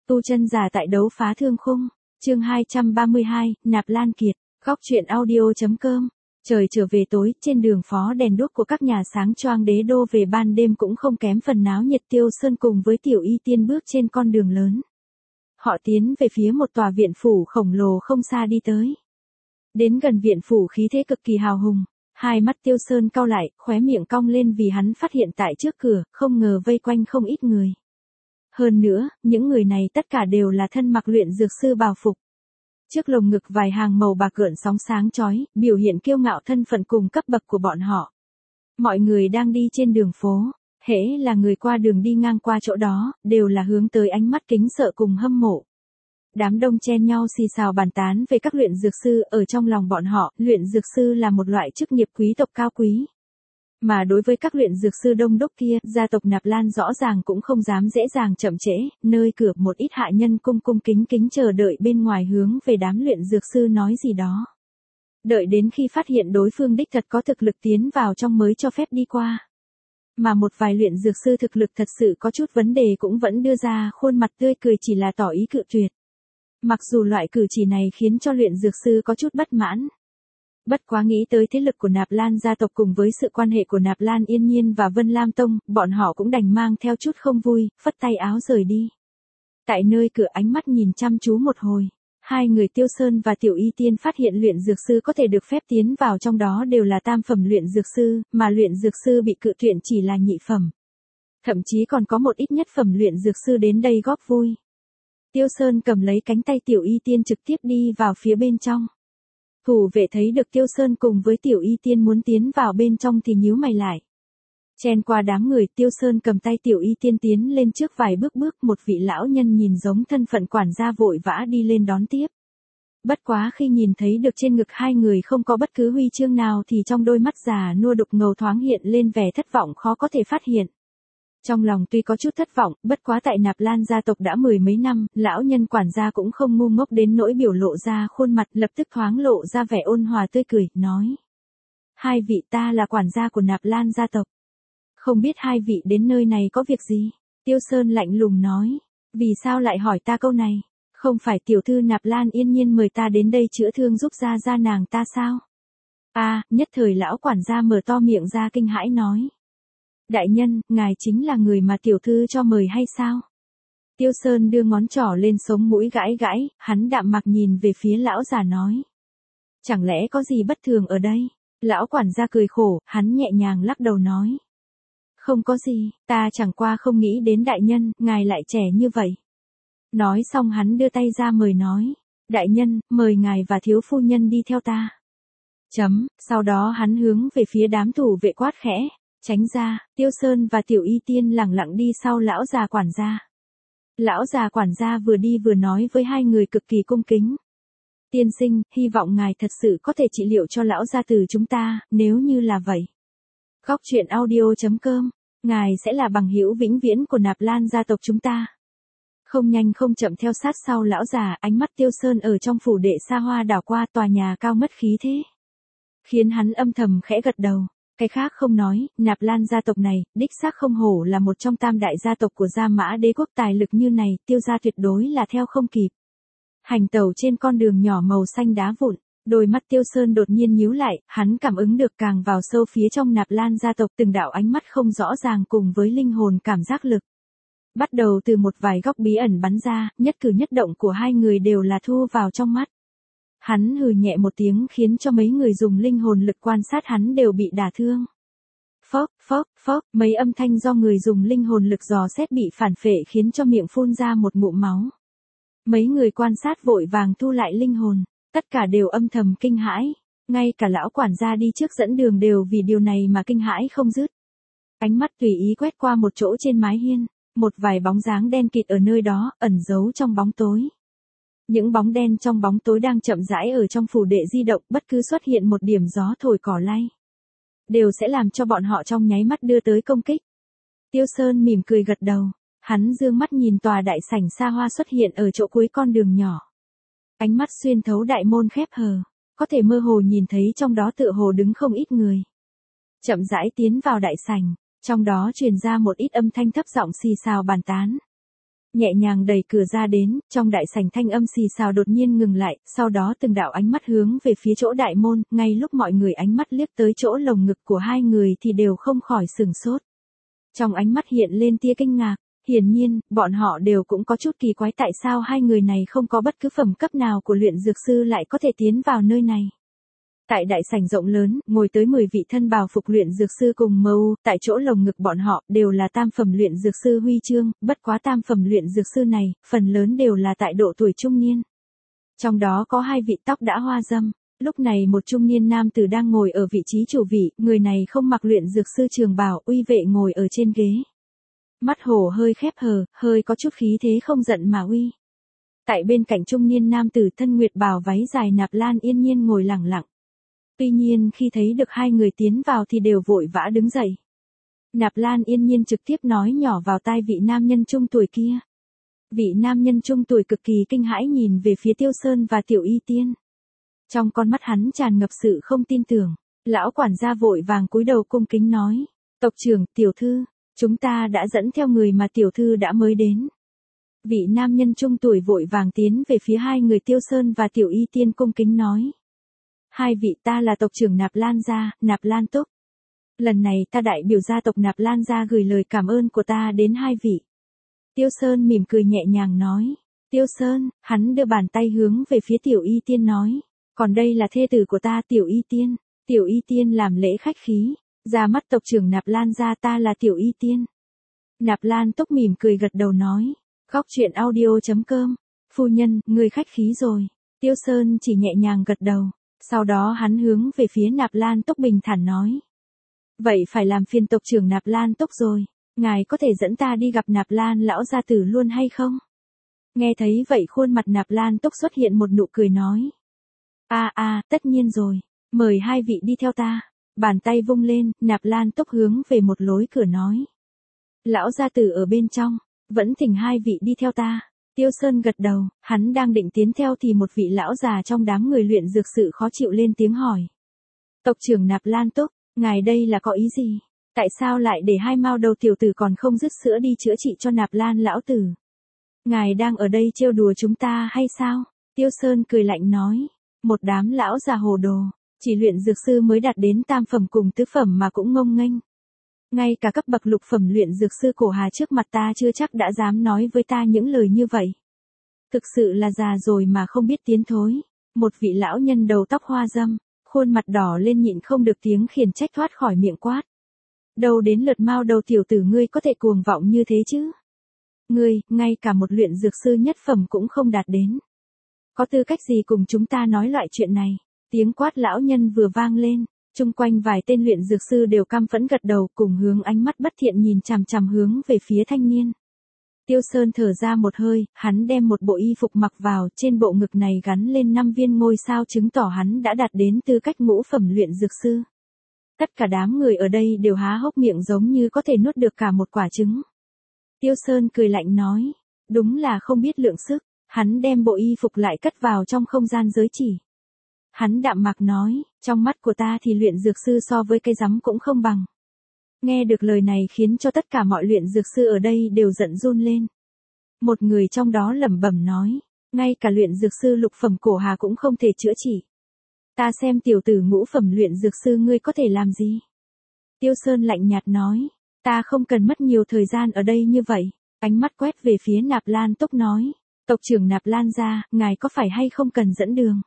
Tu chân giả tại đấu phá thương khung, chương 232, Nạp Lan Kiệt, góc truyện audio.com. Trời trở về tối, trên đường phó đèn đuốc của các nhà sáng choang đế đô về ban đêm cũng không kém phần náo nhiệt. Tiêu Sơn cùng với Tiểu Y Tiên bước trên con đường lớn. Họ tiến về phía một tòa viện phủ khổng lồ không xa đi tới. Đến gần viện phủ khí thế cực kỳ hào hùng, hai mắt Tiêu Sơn cau lại, khóe miệng cong lên vì hắn phát hiện tại trước cửa, không ngờ vây quanh không ít người. Hơn nữa, những người này tất cả đều là thân mặc luyện dược sư bào phục. Trước lồng ngực vài hàng màu bạc gợn sóng sáng chói, biểu hiện kiêu ngạo thân phận cùng cấp bậc của bọn họ. Mọi người đang đi trên đường phố, hễ là người qua đường đi ngang qua chỗ đó, đều là hướng tới ánh mắt kính sợ cùng hâm mộ. Đám đông chen nhau xì xào bàn tán về các luyện dược sư, ở trong lòng bọn họ, luyện dược sư là một loại chức nghiệp quý tộc cao quý. Mà đối với các luyện dược sư đông đúc kia, gia tộc Nạp Lan rõ ràng cũng không dám dễ dàng chậm trễ, nơi cửa một ít hạ nhân cung cung kính kính chờ đợi bên ngoài hướng về đám luyện dược sư nói gì đó. Đợi đến khi phát hiện đối phương đích thật có thực lực tiến vào trong mới cho phép đi qua. Mà một vài luyện dược sư thực lực thật sự có chút vấn đề cũng vẫn đưa ra khuôn mặt tươi cười chỉ là tỏ ý cự tuyệt. Mặc dù loại cử chỉ này khiến cho luyện dược sư có chút bất mãn. Bất quá nghĩ tới thế lực của Nạp Lan gia tộc cùng với sự quan hệ của Nạp Lan Yên Nhiên và Vân Lam Tông, bọn họ cũng đành mang theo chút không vui, phất tay áo rời đi. Tại nơi cửa ánh mắt nhìn chăm chú một hồi, hai người Tiêu Sơn và Tiểu Y Tiên phát hiện luyện dược sư có thể được phép tiến vào trong đó đều là tam phẩm luyện dược sư, mà luyện dược sư bị cự tuyệt chỉ là nhị phẩm. Thậm chí còn có một ít nhất phẩm luyện dược sư đến đây góp vui. Tiêu Sơn cầm lấy cánh tay Tiểu Y Tiên trực tiếp đi vào phía bên trong. Thủ vệ thấy được Tiêu Sơn cùng với Tiểu Y Tiên muốn tiến vào bên trong thì nhíu mày lại. Chen qua đám người, Tiêu Sơn cầm tay Tiểu Y Tiên tiến lên trước vài bước, một vị lão nhân nhìn giống thân phận quản gia vội vã đi lên đón tiếp. Bất quá khi nhìn thấy được trên ngực hai người không có bất cứ huy chương nào thì trong đôi mắt già nua đục ngầu thoáng hiện lên vẻ thất vọng khó có thể phát hiện. Trong lòng tuy có chút thất vọng, bất quá tại Nạp Lan gia tộc đã mười mấy năm, lão nhân quản gia cũng không ngu ngốc đến nỗi biểu lộ ra khuôn mặt, lập tức thoáng lộ ra vẻ ôn hòa tươi cười, nói. Hai vị, ta là quản gia của Nạp Lan gia tộc. Không biết hai vị đến nơi này có việc gì? Tiêu Sơn lạnh lùng nói. Vì sao lại hỏi ta câu này? Không phải tiểu thư Nạp Lan Yên Nhiên mời ta đến đây chữa thương giúp gia nàng ta sao? Nhất thời lão quản gia mở to miệng ra kinh hãi nói. Đại nhân, ngài chính là người mà tiểu thư cho mời hay sao? Tiêu Sơn đưa ngón trỏ lên sống mũi gãi gãi, hắn đạm mặc nhìn về phía lão già nói. Chẳng lẽ có gì bất thường ở đây? Lão quản gia cười khổ, hắn nhẹ nhàng lắc đầu nói. Không có gì, ta chẳng qua không nghĩ đến đại nhân, ngài lại trẻ như vậy. Nói xong hắn đưa tay ra mời nói. Đại nhân, mời ngài và thiếu phu nhân đi theo ta. Sau đó hắn hướng về phía đám thủ vệ quát khẽ. Tránh ra, Tiêu Sơn và Tiểu Y Tiên lẳng lặng đi sau lão già quản gia. Lão già quản gia vừa đi vừa nói với hai người cực kỳ cung kính. Tiên sinh, hy vọng ngài thật sự có thể trị liệu cho lão gia tử chúng ta, nếu như là vậy. Góc truyện audio.com, ngài sẽ là bằng hữu vĩnh viễn của Nạp Lan gia tộc chúng ta. Không nhanh không chậm theo sát sau lão già, ánh mắt Tiêu Sơn ở trong phủ đệ xa hoa đảo qua tòa nhà cao mất khí thế. Khiến hắn âm thầm khẽ gật đầu. Cái khác không nói, Nạp Lan gia tộc này, đích xác không hổ là một trong tam đại gia tộc của Gia Mã Đế quốc, tài lực như này, Tiêu gia tuyệt đối là theo không kịp. Hành tẩu trên con đường nhỏ màu xanh đá vụn, đôi mắt Tiêu Sơn đột nhiên nhíu lại, hắn cảm ứng được càng vào sâu phía trong Nạp Lan gia tộc từng đạo ánh mắt không rõ ràng cùng với linh hồn cảm giác lực. Bắt đầu từ một vài góc bí ẩn bắn ra, nhất cử nhất động của hai người đều là thu vào trong mắt. Hắn hừ nhẹ một tiếng khiến cho mấy người dùng linh hồn lực quan sát hắn đều bị đả thương. Phốc, mấy âm thanh do người dùng linh hồn lực dò xét bị phản phệ khiến cho miệng phun ra một ngụm máu. Mấy người quan sát vội vàng thu lại linh hồn, tất cả đều âm thầm kinh hãi, ngay cả lão quản gia đi trước dẫn đường đều vì điều này mà kinh hãi không dứt. Ánh mắt tùy ý quét qua một chỗ trên mái hiên, một vài bóng dáng đen kịt ở nơi đó, ẩn giấu trong bóng tối. Những bóng đen trong bóng tối đang chậm rãi ở trong phủ đệ di động, bất cứ xuất hiện một điểm gió thổi cỏ lay, đều sẽ làm cho bọn họ trong nháy mắt đưa tới công kích. Tiêu Sơn mỉm cười gật đầu, hắn dương mắt nhìn tòa đại sảnh xa hoa xuất hiện ở chỗ cuối con đường nhỏ. Ánh mắt xuyên thấu đại môn khép hờ, có thể mơ hồ nhìn thấy trong đó tựa hồ đứng không ít người. Chậm rãi tiến vào đại sảnh, trong đó truyền ra một ít âm thanh thấp giọng xì xào bàn tán. nhẹ nhàng đẩy cửa ra đến, trong đại sảnh thanh âm xì xào đột nhiên ngừng lại, sau đó từng đạo ánh mắt hướng về phía chỗ đại môn, ngay lúc mọi người ánh mắt liếc tới chỗ lồng ngực của hai người thì đều không khỏi sửng sốt. Trong ánh mắt hiện lên tia kinh ngạc, hiển nhiên, bọn họ đều cũng có chút kỳ quái tại sao hai người này không có bất cứ phẩm cấp nào của luyện dược sư lại có thể tiến vào nơi này. Tại đại sảnh rộng lớn, ngồi tới 10 vị thân bào phục luyện dược sư cùng mâu, tại chỗ lồng ngực bọn họ đều là tam phẩm luyện dược sư huy chương, bất quá tam phẩm luyện dược sư này, phần lớn đều là tại độ tuổi trung niên. Trong đó có 2 vị tóc đã hoa râm. Lúc này một trung niên nam tử đang ngồi ở vị trí chủ vị, người này không mặc luyện dược sư trường bào, uy vệ ngồi ở trên ghế. Mắt hổ hơi khép hờ, hơi có chút khí thế không giận mà uy. Tại bên cạnh trung niên nam tử thân nguyệt bào váy dài Nạp Lan yên nhiên ngồi lẳng lặng. Tuy nhiên khi thấy được hai người tiến vào thì đều vội vã đứng dậy. Nạp Lan yên nhiên trực tiếp nói nhỏ vào tai vị nam nhân trung tuổi kia. Vị nam nhân trung tuổi cực kỳ kinh hãi nhìn về phía Tiêu Sơn và Tiểu Y Tiên. Trong con mắt hắn tràn ngập sự không tin tưởng, lão quản gia vội vàng cúi đầu cung kính nói, tộc trưởng, tiểu thư, chúng ta đã dẫn theo người mà tiểu thư đã mới đến. Vị nam nhân trung tuổi vội vàng tiến về phía hai người Tiêu Sơn và Tiểu Y Tiên cung kính nói. Hai vị ta là tộc trưởng Nạp Lan gia, Nạp Lan Túc. Lần này ta đại biểu gia tộc Nạp Lan gia gửi lời cảm ơn của ta đến hai vị. Tiêu Sơn mỉm cười nhẹ nhàng nói. Tiêu Sơn, hắn đưa bàn tay hướng về phía Tiểu Y Tiên nói. Còn đây là thê tử của ta Tiểu Y Tiên. Tiểu Y Tiên làm lễ khách khí. Ra mắt tộc trưởng Nạp Lan gia ta là Tiểu Y Tiên. Nạp Lan Túc mỉm cười gật đầu nói. Góc truyện audio.com. Phu nhân, người khách khí rồi. Tiêu Sơn chỉ nhẹ nhàng gật đầu. Sau đó hắn hướng về phía Nạp Lan Túc bình thản nói. Vậy phải làm phiền tộc trưởng Nạp Lan Túc rồi. Ngài có thể dẫn ta đi gặp Nạp Lan lão gia tử luôn hay không? Nghe thấy vậy khuôn mặt Nạp Lan Túc xuất hiện một nụ cười nói. Tất nhiên rồi. Mời hai vị đi theo ta. Bàn tay vung lên, Nạp Lan Túc hướng về một lối cửa nói. Lão gia tử ở bên trong, vẫn thỉnh hai vị đi theo ta. Tiêu Sơn gật đầu, hắn đang định tiến theo thì một vị lão già trong đám người luyện dược sự khó chịu lên tiếng hỏi. Tộc trưởng Nạp Lan Túc, ngài đây là có ý gì? Tại sao lại để hai mao đầu tiểu tử còn không dứt sữa đi chữa trị cho Nạp Lan lão tử? Ngài đang ở đây trêu đùa chúng ta hay sao? Tiêu Sơn cười lạnh nói. Một đám lão già hồ đồ, chỉ luyện dược sư mới đạt đến tam phẩm cùng tứ phẩm mà cũng ngông nghênh. Ngay cả cấp bậc lục phẩm luyện dược sư cổ hà trước mặt ta chưa chắc đã dám nói với ta những lời như vậy. Thực sự là già rồi mà không biết tiến thối. Một vị lão nhân đầu tóc hoa râm, khuôn mặt đỏ lên nhịn không được tiếng khiển trách thoát khỏi miệng quát. Đâu đến lượt mao đầu tiểu tử ngươi có thể cuồng vọng như thế chứ? Ngươi, ngay cả một luyện dược sư nhất phẩm cũng không đạt đến. Có tư cách gì cùng chúng ta nói loại chuyện này? Tiếng quát lão nhân vừa vang lên, chung quanh vài tên luyện dược sư đều căm phẫn gật đầu cùng hướng ánh mắt bất thiện nhìn chằm chằm hướng về phía thanh niên. Tiêu Sơn thở ra một hơi, hắn đem một bộ y phục mặc vào, trên bộ ngực này gắn lên 5 viên ngôi sao chứng tỏ hắn đã đạt đến tư cách ngũ phẩm luyện dược sư. Tất cả đám người ở đây đều há hốc miệng giống như có thể nuốt được cả một quả trứng. Tiêu Sơn cười lạnh nói, đúng là không biết lượng sức, hắn đem bộ y phục lại cất vào trong không gian giới chỉ. Hắn đạm mạc nói, trong mắt của ta thì luyện dược sư so với cây rắm cũng không bằng. Nghe được lời này khiến cho tất cả mọi luyện dược sư ở đây đều giận run lên. Một người trong đó lẩm bẩm nói, ngay cả luyện dược sư lục phẩm cổ hà cũng không thể chữa trị. Ta xem tiểu tử ngũ phẩm luyện dược sư ngươi có thể làm gì? Tiêu Sơn lạnh nhạt nói, ta không cần mất nhiều thời gian ở đây như vậy. Ánh mắt quét về phía Nạp Lan Túc nói, tộc trưởng Nạp Lan gia, ngài có phải hay không cần dẫn đường?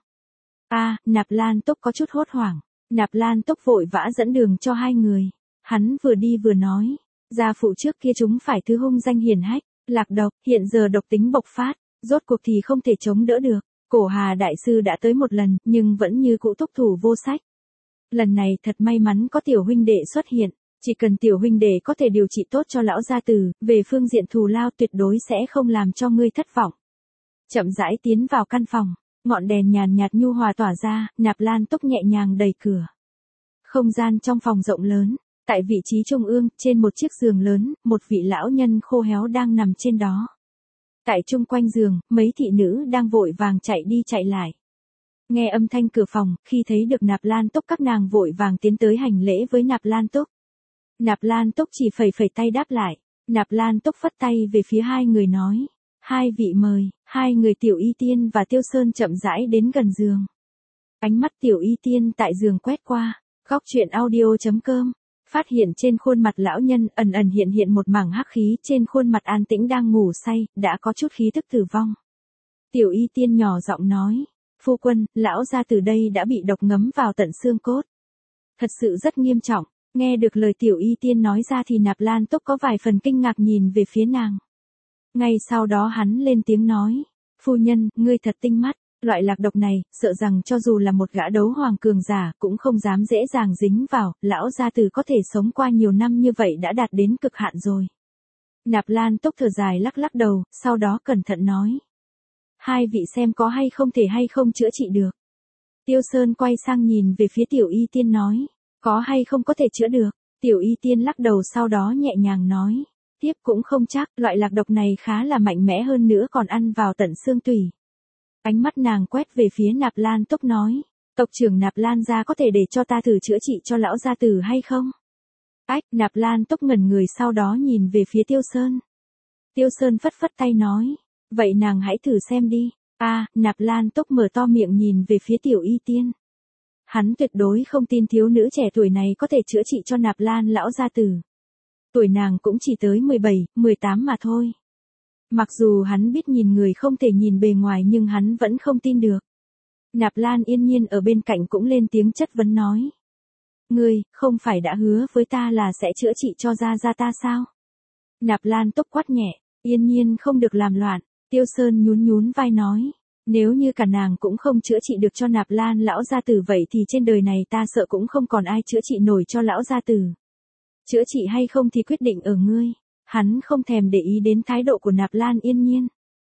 Nạp Lan Túc có chút hốt hoảng. Nạp Lan Túc vội vã dẫn đường cho hai người. Hắn vừa đi vừa nói, gia phụ trước kia chúng phải thứ hung danh hiển hách, lạc độc, hiện giờ độc tính bộc phát, rốt cuộc thì không thể chống đỡ được. Cổ Hà đại sư đã tới một lần, nhưng vẫn như cũ thúc thủ vô sách. Lần này thật may mắn có tiểu huynh đệ xuất hiện, chỉ cần tiểu huynh đệ có thể điều trị tốt cho lão gia tử, về phương diện thù lao tuyệt đối sẽ không làm cho ngươi thất vọng. Chậm rãi tiến vào căn phòng, ngọn đèn nhàn nhạt nhu hòa tỏa ra, Nạp Lan Túc nhẹ nhàng đẩy cửa. Không gian trong phòng rộng lớn, tại vị trí trung ương, trên một chiếc giường lớn, một vị lão nhân khô héo đang nằm trên đó. Tại chung quanh giường, mấy thị nữ đang vội vàng chạy đi chạy lại. Nghe âm thanh cửa phòng, khi thấy được Nạp Lan Túc các nàng vội vàng tiến tới hành lễ với Nạp Lan Túc. Nạp Lan Túc chỉ phẩy phẩy tay đáp lại, Nạp Lan Túc phất tay về phía hai người nói. Hai vị mời, hai người Tiểu Y Tiên và Tiêu Sơn chậm rãi đến gần giường. Ánh mắt Tiểu Y Tiên tại giường quét qua, góc truyện audio.com, phát hiện trên khuôn mặt lão nhân ẩn ẩn hiện hiện một mảng hắc khí, trên khuôn mặt an tĩnh đang ngủ say, đã có chút khí tức tử vong. Tiểu Y Tiên nhỏ giọng nói, phu quân, lão gia từ đây đã bị độc ngấm vào tận xương cốt. Thật sự rất nghiêm trọng. Nghe được lời Tiểu Y Tiên nói ra thì Nạp Lan Túc có vài phần kinh ngạc nhìn về phía nàng. Ngay sau đó hắn lên tiếng nói, phu nhân, ngươi thật tinh mắt, loại lạc độc này, sợ rằng cho dù là một gã đấu hoàng cường giả cũng không dám dễ dàng dính vào, lão gia tử có thể sống qua nhiều năm như vậy đã đạt đến cực hạn rồi. Nạp Lan Túc thở dài lắc lắc đầu, sau đó cẩn thận nói. Hai vị xem có hay không chữa trị được. Tiêu Sơn quay sang nhìn về phía Tiểu Y Tiên nói, có hay không có thể chữa được. Tiểu Y Tiên lắc đầu sau đó nhẹ nhàng nói, tiếp cũng không chắc, loại lạc độc này khá là mạnh mẽ hơn nữa còn ăn vào tận xương tủy. Ánh mắt nàng quét về phía Nạp Lan Túc nói, tộc trưởng Nạp Lan gia có thể để cho ta thử chữa trị cho lão gia tử hay không? Ách, Nạp Lan Túc ngẩn người sau đó nhìn về phía Tiêu Sơn. Tiêu Sơn phất phất tay nói, vậy nàng hãy thử xem đi. Nạp Lan Túc mở to miệng nhìn về phía Tiểu Y Tiên. Hắn tuyệt đối không tin thiếu nữ trẻ tuổi này có thể chữa trị cho Nạp Lan lão gia tử. Tuổi nàng cũng chỉ tới 17, 18 mà thôi. Mặc dù hắn biết nhìn người không thể nhìn bề ngoài nhưng hắn vẫn không tin được. Nạp Lan yên nhiên ở bên cạnh cũng lên tiếng chất vấn nói. Ngươi, không phải đã hứa với ta là sẽ chữa trị cho gia gia ta sao? Nạp Lan Túc quát nhẹ, yên nhiên không được làm loạn. Tiêu Sơn nhún nhún vai nói. Nếu như cả nàng cũng không chữa trị được cho Nạp Lan lão gia tử vậy thì trên đời này ta sợ cũng không còn ai chữa trị nổi cho lão gia tử. Chữa trị hay không thì quyết định ở ngươi. Hắn không thèm để ý đến thái độ của Nạp Lan yên nhiên.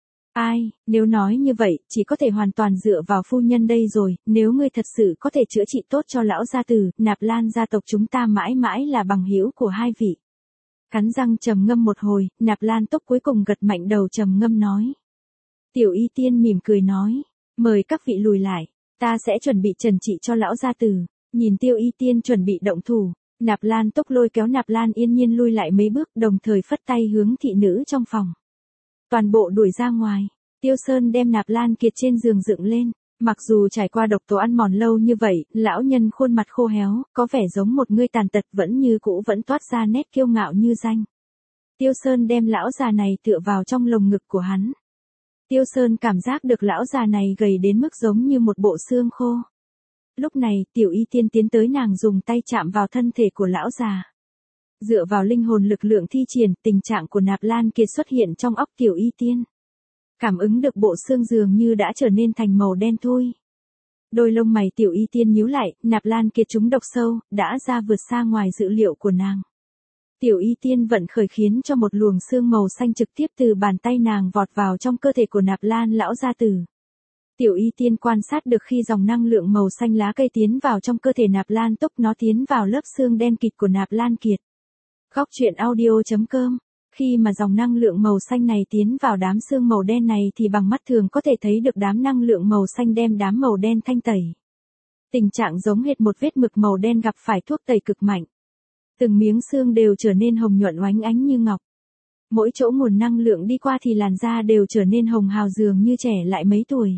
Nếu nói như vậy, chỉ có thể hoàn toàn dựa vào phu nhân đây rồi, nếu ngươi thật sự có thể chữa trị tốt cho lão gia tử, Nạp Lan gia tộc chúng ta mãi mãi là bằng hữu của hai vị. Cắn răng trầm ngâm một hồi, Nạp Lan Túc cuối cùng gật mạnh đầu trầm ngâm nói. Tiểu Y Tiên mỉm cười nói, mời các vị lùi lại, ta sẽ chuẩn bị trần trị cho lão gia tử. Nhìn Tiêu Y Tiên chuẩn bị động thủ, Nạp Lan Túc lôi kéo Nạp Lan yên nhiên lui lại mấy bước, đồng thời phất tay hướng thị nữ trong phòng. Toàn bộ đuổi ra ngoài. Tiêu Sơn đem Nạp Lan Kiệt trên giường dựng lên. Mặc dù trải qua độc tố ăn mòn lâu như vậy, lão nhân khuôn mặt khô héo, có vẻ giống một người tàn tật vẫn như cũ vẫn toát ra nét kiêu ngạo như danh. Tiêu Sơn đem lão già này tựa vào trong lồng ngực của hắn. Tiêu Sơn cảm giác được lão già này gầy đến mức giống như một bộ xương khô. Lúc này, Tiểu Y Tiên tiến tới nàng dùng tay chạm vào thân thể của lão già. Dựa vào linh hồn lực lượng thi triển, tình trạng của Nạp Lan Kiệt xuất hiện trong óc Tiểu Y Tiên. Cảm ứng được bộ xương dường như đã trở nên thành màu đen thui. Đôi lông mày Tiểu Y Tiên nhíu lại, Nạp Lan Kiệt trúng độc sâu, đã ra vượt xa ngoài dự liệu của nàng. Tiểu Y Tiên vận khởi khiến cho một luồng xương màu xanh trực tiếp từ bàn tay nàng vọt vào trong cơ thể của Nạp Lan lão gia tử. Tiểu Y Tiên quan sát được khi dòng năng lượng màu xanh lá cây tiến vào trong cơ thể Nạp Lan Túc, nó tiến vào lớp xương đen kịt của Nạp Lan Kiệt. Góc truyện audio.com. Khi mà dòng năng lượng màu xanh này tiến vào đám xương màu đen này thì bằng mắt thường có thể thấy được đám năng lượng màu xanh đem đám màu đen thanh tẩy. Tình trạng giống hệt một vết mực màu đen gặp phải thuốc tẩy cực mạnh. Từng miếng xương đều trở nên hồng nhuận oánh ánh như ngọc. Mỗi chỗ nguồn năng lượng đi qua thì làn da đều trở nên hồng hào dường như trẻ lại mấy tuổi.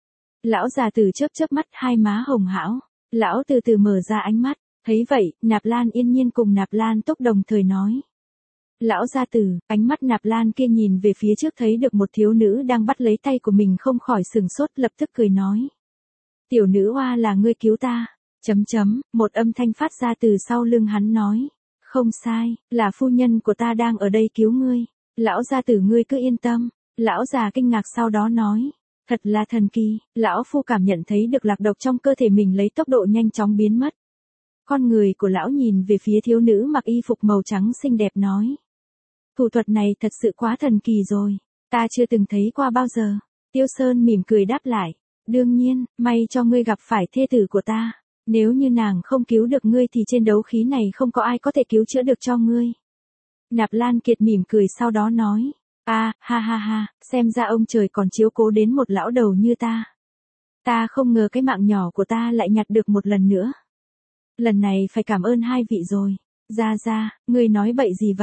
Lão già tử chớp chớp mắt, hai má hồng hão. Lão từ từ mở ra ánh mắt. Thấy vậy, Nạp Lan yên nhiên cùng Nạp Lan Túc đồng thời nói. Lão gia tử, ánh mắt Nạp Lan kia nhìn về phía trước thấy được một thiếu nữ đang bắt lấy tay của mình không khỏi sừng sốt, lập tức cười nói. Tiểu nữ hoa là ngươi cứu ta. Một âm thanh phát ra từ sau lưng hắn nói. Không sai, là phu nhân của ta đang ở đây cứu ngươi. Lão gia tử ngươi cứ yên tâm. Lão già kinh ngạc sau đó nói. Thật là thần kỳ, lão phu cảm nhận thấy được lạc độc trong cơ thể mình lấy tốc độ nhanh chóng biến mất. Con người của lão nhìn về phía thiếu nữ mặc y phục màu trắng xinh đẹp nói. Thủ thuật này thật sự quá thần kỳ rồi, ta chưa từng thấy qua bao giờ. Tiêu Sơn mỉm cười đáp lại. Đương nhiên, may cho ngươi gặp phải thê tử của ta. Nếu như nàng không cứu được ngươi thì trên đấu khí này không có ai có thể cứu chữa được cho ngươi. Nạp Lan Kiệt mỉm cười sau đó nói. Ha, xem ra ông trời còn chiếu cố đến một lão đầu như ta. Ta không ngờ cái mạng nhỏ của ta lại nhặt được một lần nữa. Lần này phải cảm ơn hai vị rồi. Gia, ngươi nói bậy gì vậy?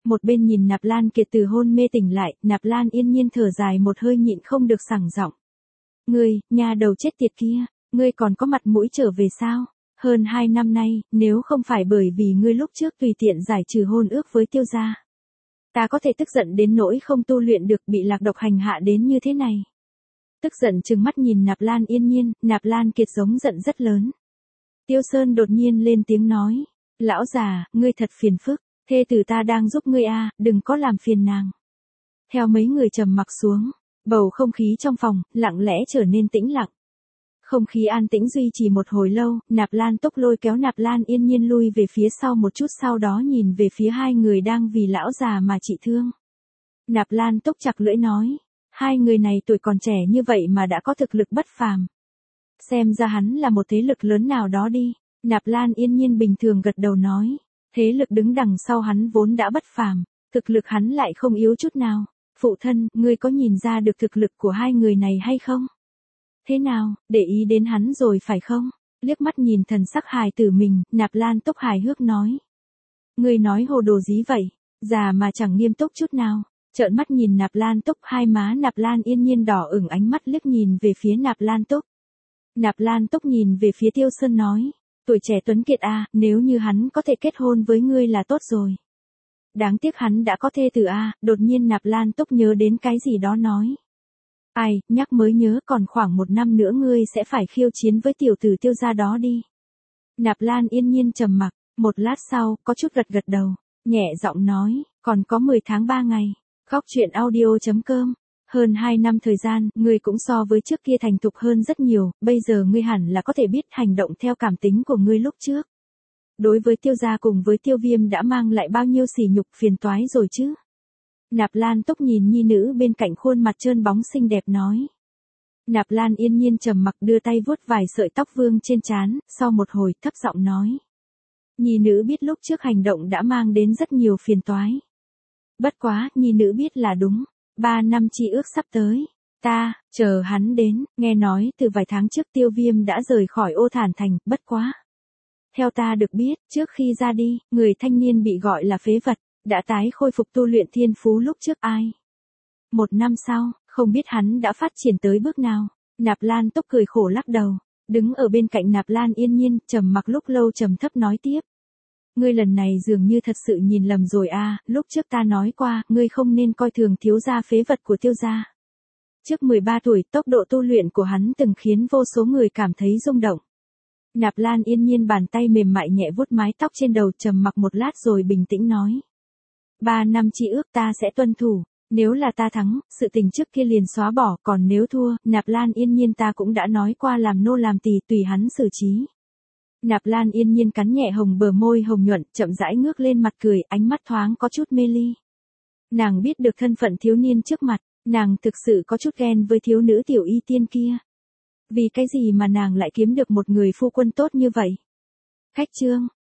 Một bên nhìn Nạp Lan Kiệt từ hôn mê tỉnh lại, Nạp Lan Yên Nhiên thở dài một hơi nhịn không được sẳng giọng. Ngươi, nhà đầu chết tiệt kia, ngươi còn có mặt mũi trở về sao? Hơn 2 năm nay, nếu không phải bởi vì ngươi lúc trước tùy tiện giải trừ hôn ước với Tiêu gia, ta có thể tức giận đến nỗi không tu luyện được, bị lạc độc hành hạ đến như thế này. Tức giận trừng mắt nhìn Nạp Lan Yên Nhiên, Nạp Lan Kiệt giống giận rất lớn. Tiêu Sơn đột nhiên lên tiếng nói, lão già, ngươi thật phiền phức, thê tử ta đang giúp ngươi a, đừng có làm phiền nàng. Theo mấy người trầm mặc xuống, bầu không khí trong phòng lặng lẽ trở nên tĩnh lặng. Không khí an tĩnh duy trì một hồi lâu, Nạp Lan Túc lôi kéo Nạp Lan Yên Nhiên lui về phía sau một chút, sau đó nhìn về phía hai người đang vì lão già mà trị thương. Nạp Lan Túc chặt lưỡi nói, hai người này tuổi còn trẻ như vậy mà đã có thực lực bất phàm. Xem ra hắn là một thế lực lớn nào đó đi. Nạp Lan Yên Nhiên bình thường gật đầu nói, thế lực đứng đằng sau hắn vốn đã bất phàm, thực lực hắn lại không yếu chút nào. Phụ thân, ngươi có nhìn ra được thực lực của hai người này hay không? Thế nào, để ý đến hắn rồi phải không? Liếc mắt nhìn thần sắc hài tử mình, Nạp Lan Túc hài hước nói. Ngươi nói hồ đồ gì vậy, già mà chẳng nghiêm túc chút nào. Trợn mắt nhìn Nạp Lan Túc, hai má Nạp Lan Yên Nhiên đỏ ửng, ánh mắt liếc nhìn về phía Nạp Lan Túc. Nạp Lan Túc nhìn về phía Tiêu Sơn nói, tuổi trẻ tuấn kiệt a, nếu như hắn có thể kết hôn với ngươi là tốt rồi. Đáng tiếc hắn đã có thê tử a. Đột nhiên Nạp Lan Túc nhớ đến cái gì đó nói. Ai, nhắc mới nhớ, còn khoảng 1 năm nữa ngươi sẽ phải khiêu chiến với tiểu tử Tiêu gia đó đi. Nạp Lan Yên Nhiên trầm mặc, một lát sau, có chút gật gật đầu, nhẹ giọng nói, còn có 10 tháng 3 ngày. Góc truyện audio.com. Hơn 2 năm thời gian, ngươi cũng so với trước kia thành thục hơn rất nhiều, bây giờ ngươi hẳn là có thể biết hành động theo cảm tính của ngươi lúc trước. Đối với Tiêu gia cùng với Tiêu Viêm đã mang lại bao nhiêu sỉ nhục phiền toái rồi chứ? Nạp Lan Túc nhìn nhi nữ bên cạnh khuôn mặt trơn bóng xinh đẹp nói. Nạp Lan Yên Nhiên trầm mặc đưa tay vuốt vài sợi tóc vương trên trán, sau một hồi thấp giọng nói. Nhi nữ biết lúc trước hành động đã mang đến rất nhiều phiền toái. Bất quá, nhi nữ biết là đúng. 3 năm chi ước sắp tới. Ta, chờ hắn đến, nghe nói từ vài tháng trước Tiêu Viêm đã rời khỏi Ô Thản Thành, bất quá. Theo ta được biết, trước khi ra đi, người thanh niên bị gọi là phế vật, đã tái khôi phục tu luyện thiên phú lúc trước ai. 1 năm sau, không biết hắn đã phát triển tới bước nào. Nạp Lan Túc cười khổ lắc đầu, đứng ở bên cạnh Nạp Lan Yên Nhiên, trầm mặc lúc lâu trầm thấp nói tiếp. Ngươi lần này dường như thật sự nhìn lầm rồi a, lúc trước ta nói qua, ngươi không nên coi thường thiếu gia phế vật của Tiêu gia. Trước 13 tuổi, tốc độ tu luyện của hắn từng khiến vô số người cảm thấy rung động. Nạp Lan Yên Nhiên bàn tay mềm mại nhẹ vuốt mái tóc trên đầu, trầm mặc một lát rồi bình tĩnh nói. 3 năm chi ước ta sẽ tuân thủ, nếu là ta thắng, sự tình trước kia liền xóa bỏ, còn nếu thua, Nạp Lan Yên Nhiên ta cũng đã nói qua làm nô làm tỳ tùy hắn xử trí. Nạp Lan Yên Nhiên cắn nhẹ hồng bờ môi hồng nhuận, chậm rãi ngước lên mặt cười, ánh mắt thoáng có chút mê ly. Nàng biết được thân phận thiếu niên trước mặt, nàng thực sự có chút ghen với thiếu nữ tiểu y tiên kia. Vì cái gì mà nàng lại kiếm được một người phu quân tốt như vậy? Khách chương